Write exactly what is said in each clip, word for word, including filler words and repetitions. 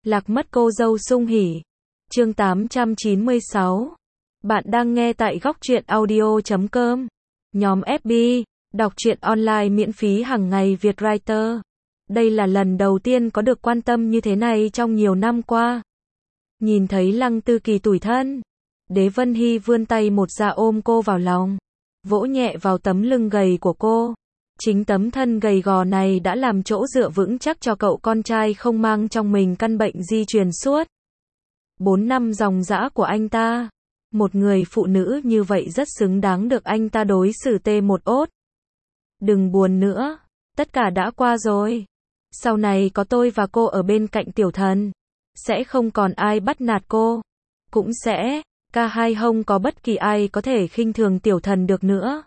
Lạc mất cô dâu sung hỉ. Chương tám trăm chín mươi sáu. Bạn đang nghe tại góc truyện audio chấm com. Nhóm ép bê, đọc truyện online miễn phí hàng ngày Việt Writer. Đây là lần đầu tiên có được quan tâm như thế này trong nhiều năm qua. Nhìn thấy Lăng Tư Kỳ tủi thân, Đế Vân Hy vươn tay một ra ôm cô vào lòng, vỗ nhẹ vào tấm lưng gầy của cô. Chính tấm thân gầy gò này đã làm chỗ dựa vững chắc cho cậu con trai không mang trong mình căn bệnh di truyền suốt bốn năm dòng dã của anh ta. Một người phụ nữ như vậy rất xứng đáng được anh ta đối xử tê một ốt. Đừng buồn nữa, tất cả đã qua rồi. Sau này có tôi và cô ở bên cạnh tiểu thần, sẽ không còn ai bắt nạt cô. Cũng sẽ, ca hai không có bất kỳ ai có thể khinh thường tiểu thần được nữa.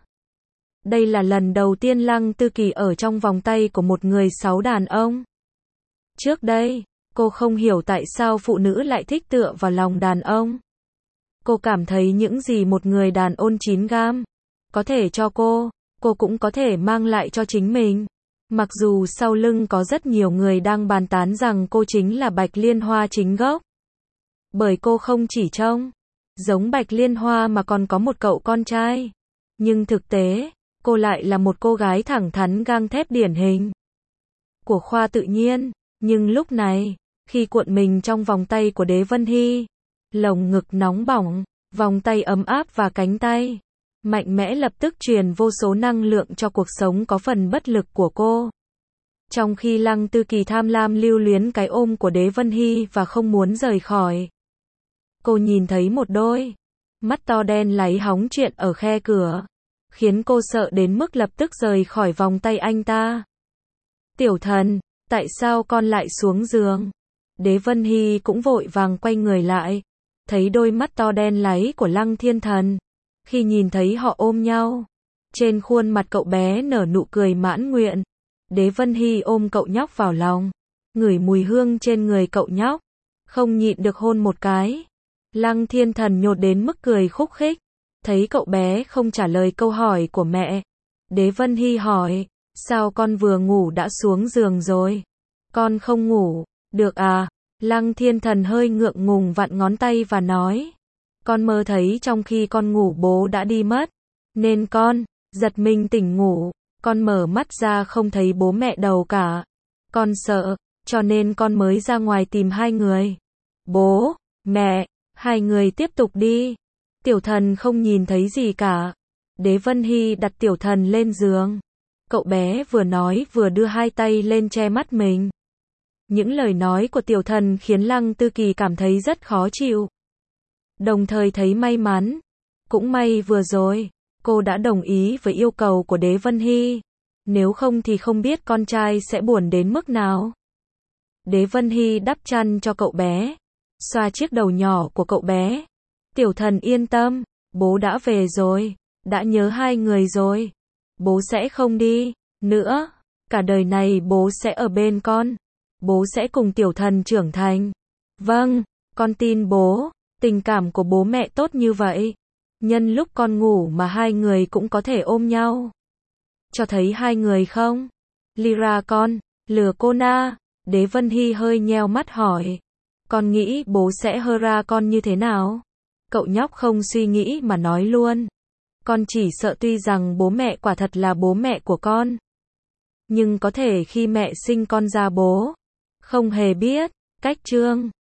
Đây là lần đầu tiên Lăng Tư Kỳ ở trong vòng tay của một người sáu đàn ông. Trước đây, cô không hiểu tại sao phụ nữ lại thích tựa vào lòng đàn ông. Cô cảm thấy những gì một người đàn ông chín gam có thể cho cô, cô cũng có thể mang lại cho chính mình. Mặc dù sau lưng có rất nhiều người đang bàn tán rằng cô chính là Bạch Liên Hoa chính gốc. Bởi cô không chỉ trông giống Bạch Liên Hoa mà còn có một cậu con trai. Nhưng thực tế, cô lại là một cô gái thẳng thắn gang thép điển hình của khoa tự nhiên. Nhưng lúc này, khi cuộn mình trong vòng tay của Đế Vân Hy, lồng ngực nóng bỏng, vòng tay ấm áp và cánh tay mạnh mẽ lập tức truyền vô số năng lượng cho cuộc sống có phần bất lực của cô. Trong khi Lăng Tư Kỳ tham lam lưu luyến cái ôm của Đế Vân Hy và không muốn rời khỏi, cô nhìn thấy một đôi mắt to đen láy hóng chuyện ở khe cửa, khiến cô sợ đến mức lập tức rời khỏi vòng tay anh ta. Tiểu thần, tại sao con lại xuống giường? Đế Vân Hy cũng vội vàng quay người lại, thấy đôi mắt to đen láy của Lăng Thiên Thần. Khi nhìn thấy họ ôm nhau, trên khuôn mặt cậu bé nở nụ cười mãn nguyện. Đế Vân Hy ôm cậu nhóc vào lòng, ngửi mùi hương trên người cậu nhóc, không nhịn được hôn một cái. Lăng Thiên Thần nhột đến mức cười khúc khích. Thấy cậu bé không trả lời câu hỏi của mẹ, Đế Vân Hy hỏi, sao con vừa ngủ đã xuống giường rồi? Con không ngủ, được à? Lăng Thiên Thần hơi ngượng ngùng vặn ngón tay và nói, con mơ thấy trong khi con ngủ bố đã đi mất, nên con giật mình tỉnh ngủ, con mở mắt ra không thấy bố mẹ đâu cả. Con sợ, cho nên con mới ra ngoài tìm hai người. Bố, mẹ, hai người tiếp tục đi. Tiểu thần không nhìn thấy gì cả. Đế Vân Hy đặt tiểu thần lên giường. Cậu bé vừa nói vừa đưa hai tay lên che mắt mình. Những lời nói của tiểu thần khiến Lăng Tư Kỳ cảm thấy rất khó chịu, đồng thời thấy may mắn. Cũng may vừa rồi, cô đã đồng ý với yêu cầu của Đế Vân Hy. Nếu không thì không biết con trai sẽ buồn đến mức nào. Đế Vân Hy đắp chăn cho cậu bé, xoa chiếc đầu nhỏ của cậu bé. Tiểu thần yên tâm, bố đã về rồi, đã nhớ hai người rồi. Bố sẽ không đi nữa, cả đời này bố sẽ ở bên con. Bố sẽ cùng tiểu thần trưởng thành. Vâng, con tin bố, tình cảm của bố mẹ tốt như vậy. Nhân lúc con ngủ mà hai người cũng có thể ôm nhau. Cho thấy hai người không? Lyra con, lừa cô na. Đế Vân Hy hơi nheo mắt hỏi, con nghĩ bố sẽ hơ ra con như thế nào? Cậu nhóc không suy nghĩ mà nói luôn, con chỉ sợ tuy rằng bố mẹ quả thật là bố mẹ của con, nhưng có thể khi mẹ sinh con ra bố không hề biết cách trương